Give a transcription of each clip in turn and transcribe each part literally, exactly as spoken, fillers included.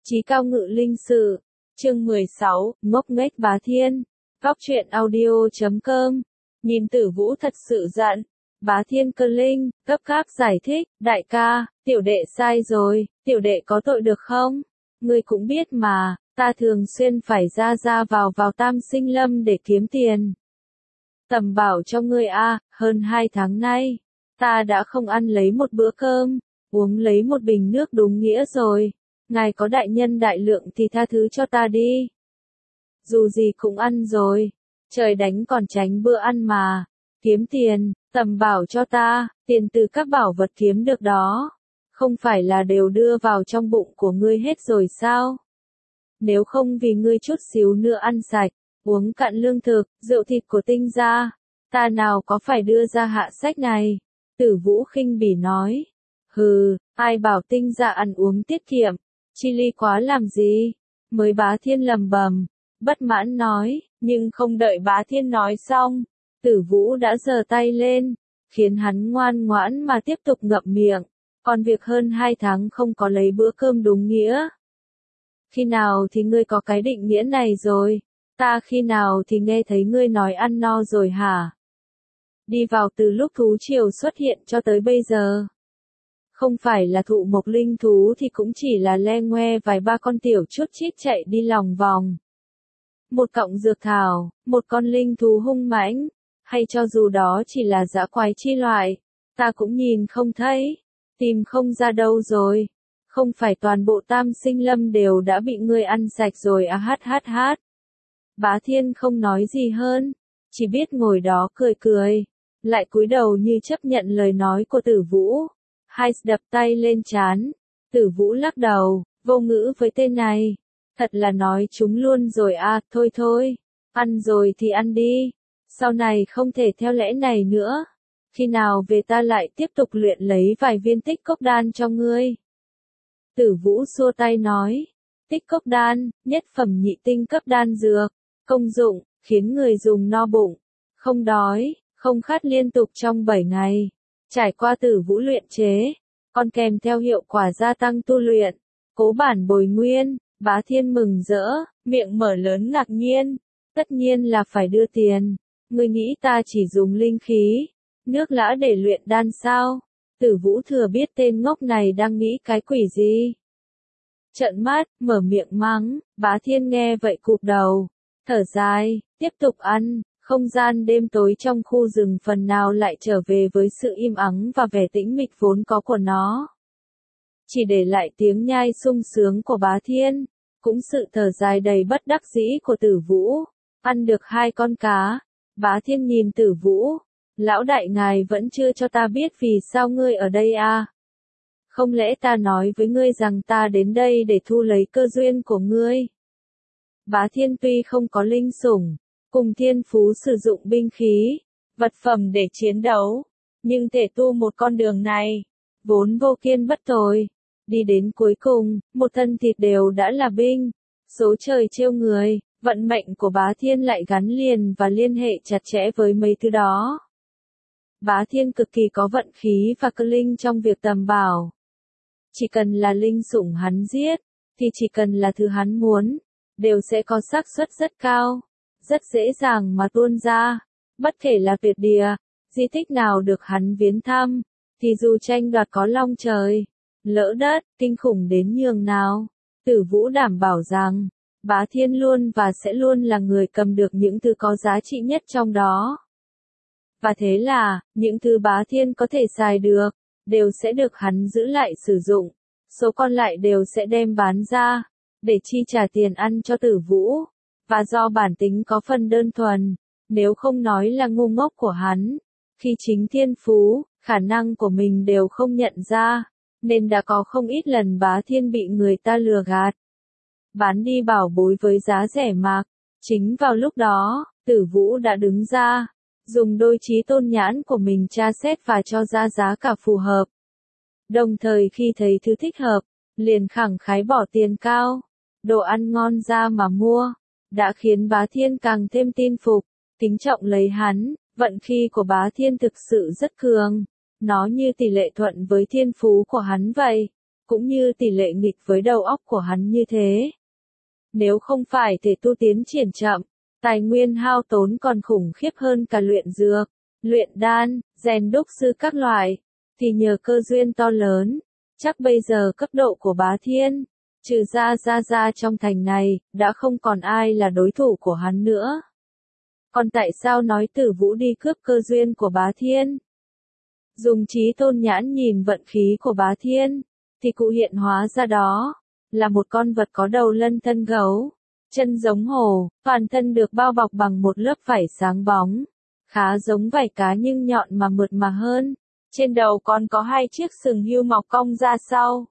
Chí cao ngự linh sự, chương mười sáu, ngốc nghếch bá thiên, góc truyện audio chấm com, nhìn Tử Vũ thật sự giận, bá thiên cơ linh, gấp gáp giải thích, đại ca, tiểu đệ sai rồi, tiểu đệ có tội được không? Ngươi cũng biết mà, ta thường xuyên phải ra ra vào vào Tam Sinh Lâm để kiếm tiền. Tầm bảo cho ngươi a, hơn hai tháng nay, ta đã không ăn lấy một bữa cơm, uống lấy một bình nước đúng nghĩa rồi. Ngài có đại nhân đại lượng thì tha thứ cho ta đi. Dù gì cũng ăn rồi, trời đánh còn tránh bữa ăn mà, kiếm tiền, tầm bảo cho ta, tiền từ các bảo vật kiếm được đó, không phải là đều đưa vào trong bụng của ngươi hết rồi sao? Nếu không vì ngươi chút xíu nữa ăn sạch, uống cạn lương thực, rượu thịt của Tinh gia, ta nào có phải đưa ra hạ sách này? Tử Vũ khinh bỉ nói, hừ, ai bảo Tinh gia ăn uống tiết kiệm. Chi ly quá làm gì? Mới bá thiên lầm bầm, bất mãn nói, nhưng không đợi bá thiên nói xong, Tử Vũ đã giơ tay lên, khiến hắn ngoan ngoãn mà tiếp tục ngậm miệng, còn việc hơn hai tháng không có lấy bữa cơm đúng nghĩa. Khi nào thì ngươi có cái định nghĩa này rồi? Ta khi nào thì nghe thấy ngươi nói ăn no rồi hả? Đi vào từ lúc thú triều xuất hiện cho tới bây giờ. Không phải là thụ mộc linh thú thì cũng chỉ là le ngoe vài ba con tiểu chút chít chạy đi lòng vòng. Một cọng dược thảo, một con linh thú hung mãnh, hay cho dù đó chỉ là dã quái chi loại, ta cũng nhìn không thấy, tìm không ra đâu rồi. Không phải toàn bộ Tam Sinh Lâm đều đã bị ngươi ăn sạch rồi à hát hát hát. Bá Thiên không nói gì hơn, chỉ biết ngồi đó cười cười, lại cúi đầu như chấp nhận lời nói của Tử Vũ. Hai đập tay lên trán, Tử Vũ lắc đầu, vô ngữ với tên này, thật là nói chúng luôn rồi à, thôi thôi, ăn rồi thì ăn đi, sau này không thể theo lẽ này nữa, khi nào về ta lại tiếp tục luyện lấy vài viên tích cốc đan cho ngươi. Tử Vũ xua tay nói, tích cốc đan, nhất phẩm nhị tinh cấp đan dược, công dụng, khiến người dùng no bụng, không đói, không khát liên tục trong bảy ngày. Trải qua Tử Vũ luyện chế, còn kèm theo hiệu quả gia tăng tu luyện, cố bản bồi nguyên, bá thiên mừng rỡ, miệng mở lớn ngạc nhiên, tất nhiên là phải đưa tiền, ngươi nghĩ ta chỉ dùng linh khí, nước lã để luyện đan sao? Tử Vũ thừa biết tên ngốc này đang nghĩ cái quỷ gì. Trợn mắt, mở miệng mắng, bá thiên nghe vậy cụp đầu, thở dài, tiếp tục ăn. Không gian đêm tối trong khu rừng phần nào lại trở về với sự im ắng và vẻ tĩnh mịch vốn có của nó. Chỉ để lại tiếng nhai sung sướng của bá thiên, cũng sự thở dài đầy bất đắc dĩ của Tử Vũ. Ăn được hai con cá, bá thiên nhìn Tử Vũ, lão đại ngài vẫn chưa cho ta biết vì sao ngươi ở đây à? Không lẽ ta nói với ngươi rằng ta đến đây để thu lấy cơ duyên của ngươi? Bá thiên tuy không có linh sủng, cùng thiên phú sử dụng binh khí, vật phẩm để chiến đấu, nhưng thể tu một con đường này, vốn vô kiên bất tồi, đi đến cuối cùng, một thân thịt đều đã là binh, số trời trêu người, vận mệnh của bá thiên lại gắn liền và liên hệ chặt chẽ với mấy thứ đó. Bá thiên cực kỳ có vận khí và cơ linh trong việc tầm bảo. Chỉ cần là linh sủng hắn giết, thì chỉ cần là thứ hắn muốn, đều sẽ có xác suất rất cao. Rất dễ dàng mà tuôn ra, bất kể là tuyệt địa, di tích nào được hắn viếng thăm, thì dù tranh đoạt có long trời, lỡ đất, kinh khủng đến nhường nào, Tử Vũ đảm bảo rằng, bá thiên luôn và sẽ luôn là người cầm được những thứ có giá trị nhất trong đó. Và thế là, những thứ bá thiên có thể xài được, đều sẽ được hắn giữ lại sử dụng, số còn lại đều sẽ đem bán ra, để chi trả tiền ăn cho Tử Vũ. Và do bản tính có phần đơn thuần, nếu không nói là ngu ngốc của hắn, khi chính thiên phú, khả năng của mình đều không nhận ra, nên đã có không ít lần bá thiên bị người ta lừa gạt. Bán đi bảo bối với giá rẻ mạc, chính vào lúc đó, Tử Vũ đã đứng ra, dùng đôi trí tôn nhãn của mình tra xét và cho ra giá cả phù hợp. Đồng thời khi thấy thứ thích hợp, liền khẳng khái bỏ tiền cao, đồ ăn ngon ra mà mua. Đã khiến bá thiên càng thêm tin phục, kính trọng lấy hắn, vận khí của bá thiên thực sự rất cường, nó như tỷ lệ thuận với thiên phú của hắn vậy. cũng như tỷ lệ nghịch với đầu óc của hắn như thế. Nếu không phải thể tu tiến triển chậm, tài nguyên hao tốn còn khủng khiếp hơn cả luyện dược, luyện đan, rèn đúc sư các loại, thì nhờ cơ duyên to lớn, chắc bây giờ cấp độ của Bá Thiên, trừ ra ra ra trong thành này, đã không còn ai là đối thủ của hắn nữa. Còn tại sao nói Tử Vũ đi cướp cơ duyên của Bá Thiên? Dùng trí tôn nhãn nhìn vận khí của Bá Thiên, thì cụ hiện hóa ra đó, là một con vật có đầu lân thân gấu, chân giống hổ, toàn thân được bao bọc bằng một lớp vảy sáng bóng, khá giống vảy cá nhưng nhọn mà mượt mà hơn, trên đầu còn có hai chiếc sừng hươu mọc cong ra sau.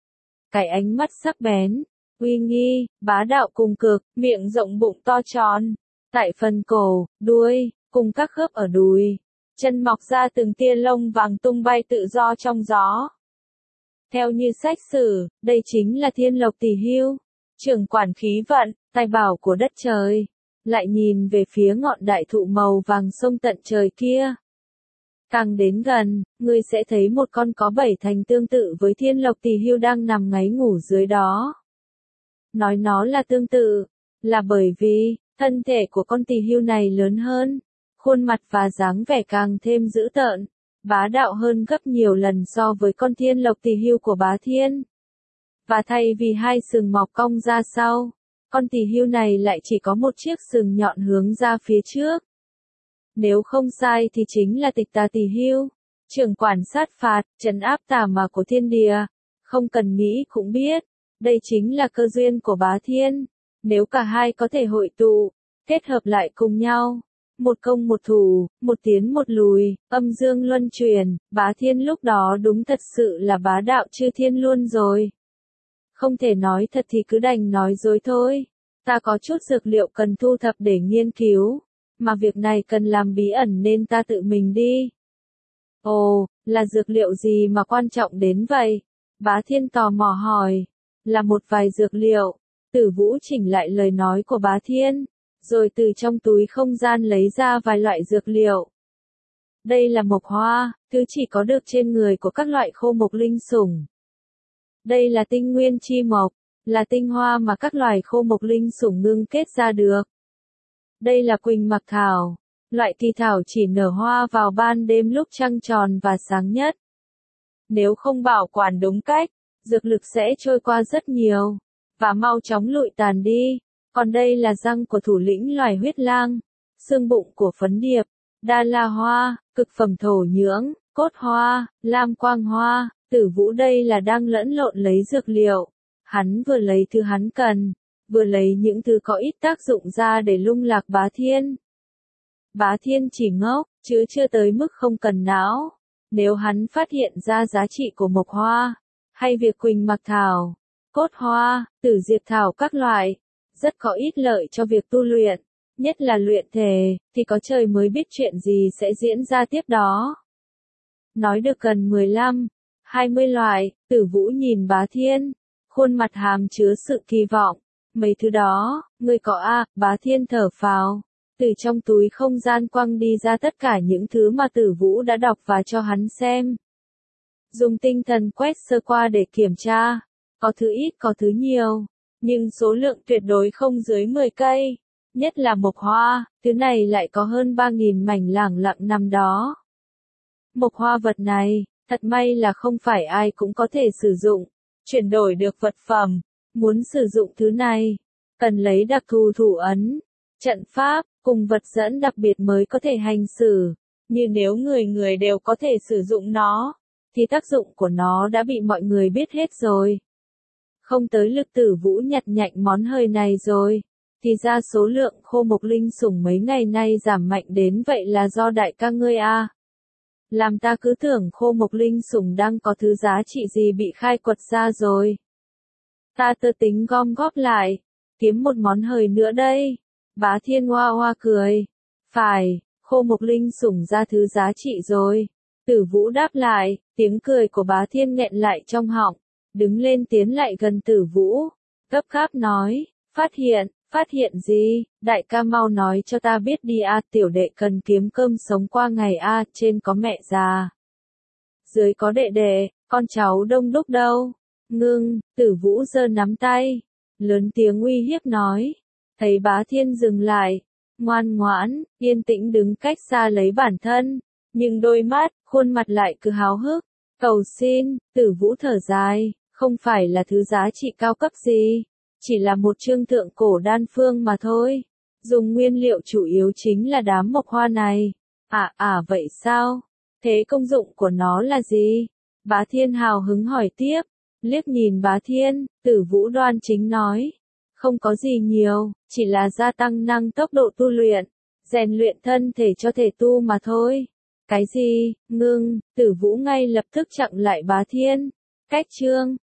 Cái ánh mắt sắc bén, uy nghi, bá đạo cùng cực, miệng rộng bụng to tròn, tại phần cổ, đuôi, cùng các khớp ở đùi, chân mọc ra từng tia lông vàng tung bay tự do trong gió. Theo như sách sử, đây chính là Thiên Lộc Tỷ Hưu, trưởng quản khí vận, tài bảo của đất trời. Lại nhìn về phía ngọn đại thụ màu vàng sông tận trời kia. Càng đến gần, ngươi sẽ thấy một con có bảy thành tương tự với Thiên Lộc Tỷ Hưu đang nằm ngáy ngủ dưới đó. Nói nó là tương tự, là bởi vì, thân thể của con tỷ hưu này lớn hơn, khuôn mặt và dáng vẻ càng thêm dữ tợn, bá đạo hơn gấp nhiều lần so với con Thiên Lộc Tỷ Hưu của Bá Thiên. Và thay vì hai sừng mọc cong ra sau, con tỷ hưu này lại chỉ có một chiếc sừng nhọn hướng ra phía trước. Nếu không sai thì chính là Tịch Tà Tỷ Hưu, trưởng quản sát phạt, trấn áp tà ma của thiên địa. Không cần nghĩ cũng biết, đây chính là cơ duyên của Bá Thiên. Nếu cả hai có thể hội tụ, kết hợp lại cùng nhau, một công một thủ, một tiến một lùi, âm dương luân chuyển, Bá Thiên lúc đó đúng thật sự là bá đạo chư thiên luôn rồi. Không thể nói thật thì cứ đành nói dối thôi. Ta có chút dược liệu cần thu thập để nghiên cứu, mà việc này cần làm bí ẩn nên ta tự mình đi. Ồ, là dược liệu gì mà quan trọng đến vậy? Bá Thiên tò mò hỏi. Là một vài dược liệu. Tử Vũ chỉnh lại lời nói của Bá Thiên, rồi từ trong túi không gian lấy ra vài loại dược liệu. Đây là mộc hoa, thứ chỉ có được trên người của các loại khô mộc linh sủng. Đây là tinh nguyên chi mộc, là tinh hoa mà các loài khô mộc linh sủng ngưng kết ra được. Đây là quỳnh mạc thảo, loại kỳ thảo chỉ nở hoa vào ban đêm lúc trăng tròn và sáng nhất. Nếu không bảo quản đúng cách, dược lực sẽ trôi qua rất nhiều, và mau chóng lụi tàn đi. Còn đây là răng của thủ lĩnh loài huyết lang, xương bụng của phấn điệp, đa la hoa, cực phẩm thổ nhưỡng, cốt hoa, lam quang hoa. Tử Vũ đây là đang lẫn lộn lấy dược liệu. Hắn vừa lấy thứ hắn cần, vừa lấy những thứ có ít tác dụng ra để lung lạc Bá Thiên. Bá Thiên chỉ ngốc, chứ chưa tới mức không cần não. Nếu hắn phát hiện ra giá trị của mộc hoa, hay việc quỳnh mạc thảo, cốt hoa, tử diệp thảo các loại, rất có ít lợi cho việc tu luyện, nhất là luyện thể, thì có trời mới biết chuyện gì sẽ diễn ra tiếp đó. Nói được gần mười lăm, hai mươi loại, Tử Vũ nhìn Bá Thiên, khuôn mặt hàm chứa sự kỳ vọng. Mấy thứ đó, ngươi có a? Bá Thiên thở phào, từ trong túi không gian quăng đi ra tất cả những thứ mà Tử Vũ đã đọc và cho hắn xem. Dùng tinh thần quét sơ qua để kiểm tra, có thứ ít có thứ nhiều, nhưng số lượng tuyệt đối không dưới mười cây, nhất là mộc hoa, thứ này lại có hơn ba nghìn mảnh lẳng lặng nằm đó. Mộc hoa vật này, thật may là không phải ai cũng có thể sử dụng, chuyển đổi được vật phẩm. Muốn sử dụng thứ này, cần lấy đặc thù thủ ấn, trận pháp, cùng vật dẫn đặc biệt mới có thể hành xử. Như nếu người người đều có thể sử dụng nó, thì tác dụng của nó đã bị mọi người biết hết rồi. Không tới lực Tử Vũ nhặt nhạnh món hời này rồi, thì ra số lượng khô mộc linh sủng mấy ngày nay giảm mạnh đến vậy là do đại ca ngươi a. Làm ta cứ tưởng khô mộc linh sủng đang có thứ giá trị gì bị khai quật ra rồi. Ta tơ tính gom góp lại, kiếm một món hời nữa đây. Bá Thiên hoa hoa cười. Phải, khô mộc linh sủng ra thứ giá trị rồi. Tử Vũ đáp lại, tiếng cười của Bá Thiên nghẹn lại trong họng, đứng lên tiến lại gần Tử Vũ, gấp gáp nói, phát hiện, phát hiện gì, đại ca mau nói cho ta biết đi a, tiểu đệ cần kiếm cơm sống qua ngày a, trên có mẹ già, dưới có đệ đệ, con cháu đông đúc đâu. ngưng, Tử Vũ giơ nắm tay, lớn tiếng uy hiếp nói. Thấy Bá Thiên dừng lại, ngoan ngoãn, yên tĩnh đứng cách xa lấy bản thân, nhưng đôi mắt, khuôn mặt lại cứ háo hức. Cầu xin, Tử Vũ thở dài, không phải là thứ giá trị cao cấp gì, chỉ là một chương thượng cổ đan phương mà thôi. Dùng nguyên liệu chủ yếu chính là đám mộc hoa này. À à vậy sao? Thế công dụng của nó là gì? Bá Thiên hào hứng hỏi tiếp, liếc nhìn Bá Thiên, Tử Vũ đoan chính nói. Không có gì nhiều, chỉ là gia tăng năng tốc độ tu luyện, rèn luyện thân thể cho thể tu mà thôi. Cái gì? Ngưng, Tử Vũ ngay lập tức chặn lại Bá Thiên. Cách chương